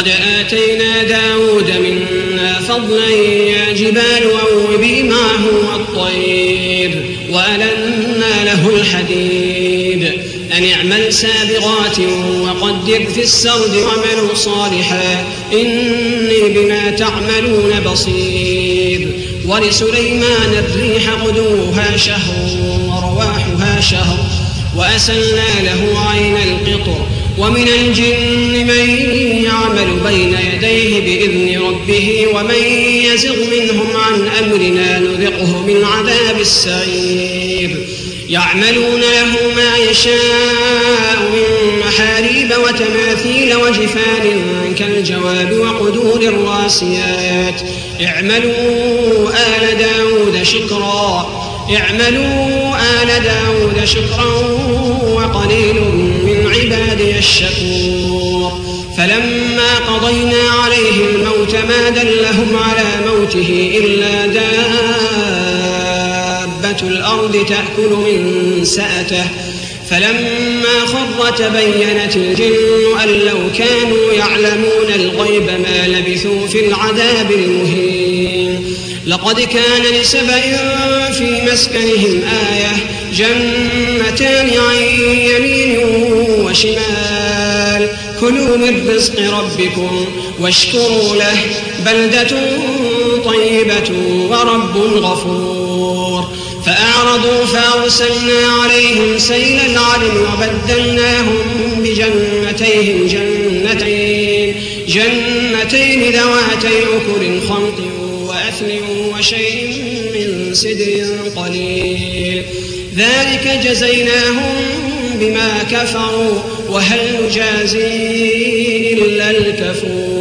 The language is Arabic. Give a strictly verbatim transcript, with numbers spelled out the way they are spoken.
ولقد آتينا داود منا فضلا يا جبال أوبي معه والطير وألنا له الحديد أن اعمل سابغات وقدر في السرد واعملوا صالحا إني بما تعملون بصير. ولسليمان الريح غدوها شهر ورواحها شهر وأسلنا له عين القطر ومن الجن من يعمل بين يديه بإذن ربه ومن يزغ منهم عن أمرنا نذقه من عذاب السعير. يعملون له ما يشاء من محاريب وتماثيل وجفان كالجواب وقدور الراسيات اعملوا آل داود شكرا اعملوا آل داود شكرا وقليل من عبادي الشكور. فلما قضينا عليه الموت ما دلهم على موته إلا دابة الأرض تأكل من سأته فلما خر تبينت الجن أن لو كانوا يعلمون الغيب ما لبثوا في العذاب المهين. لقد كان لسبأ في مسكنهم آية جنتان عن يمين وشمال كلوا من رزق ربكم واشكروا له بلدة طيبة ورب غفور. فأعرضوا فأرسلنا عليهم سيل العرم وبدلناهم بجنتيهم جنتين جنتين ذواتي أكل خمط وأثل وشيء من سدر قليل ذلك جزيناهم بما كفروا وهل نجازي إلا الكفور.